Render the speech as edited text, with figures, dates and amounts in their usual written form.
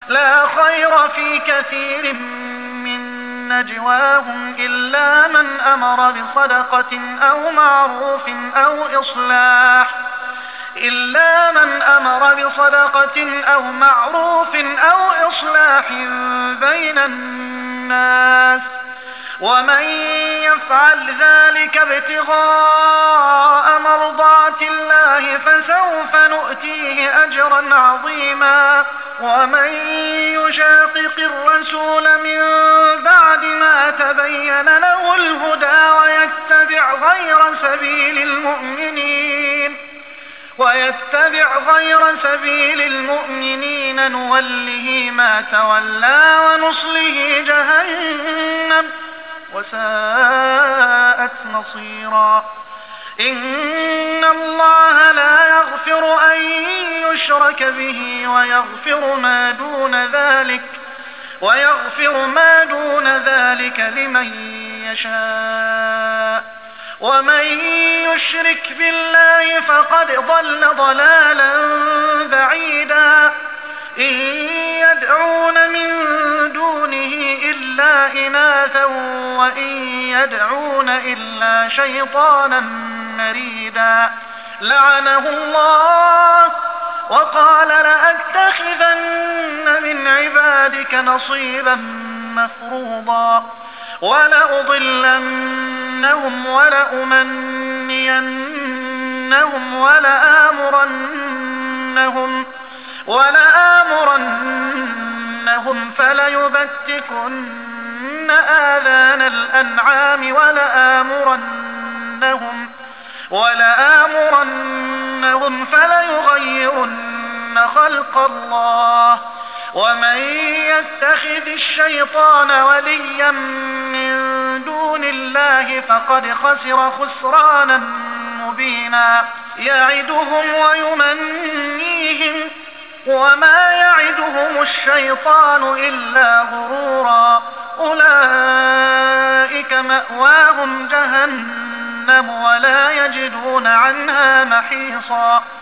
لا خير في كثير من نجواهم إلا من أمر بصدقة أو معروف أو إصلاح بين الناس، ومن يفعل ذلك ابتغاء مرضات الله فسوف نؤتيه أجرا عظيما. ومن يشاقق الرسول من بعد ما تبين له الهدى ويتبع غير سبيل المؤمنين نوله ما تولى ونصله جهنم وساءت مصيرا. إن الله لا يغفر أن يشرك به ويغفر ما دون ذلك لمن يشاء، ومن يشرك بالله فقد ضل ضلالا بعيدا. إن يدعون من دونه إلا إناثا وإن يدعون إلا شيطانا مريدا، لعنه الله وقال لأتخذن من عبادك نصيبا مفروضا ولأضلنهم ولأمنينهم ولآمرنهم فليبتكن آذان الأنعام ولآمرنهم فليغيرن خلق الله. ومن يتخذ الشيطان وليا من دون الله فقد خسر خسرانا مبينا. يعدهم ويمنيهم وما يعدهم الشيطان إلا غرورا. أولئك مأواهم جهنم ولا يجدون عنها محيصا.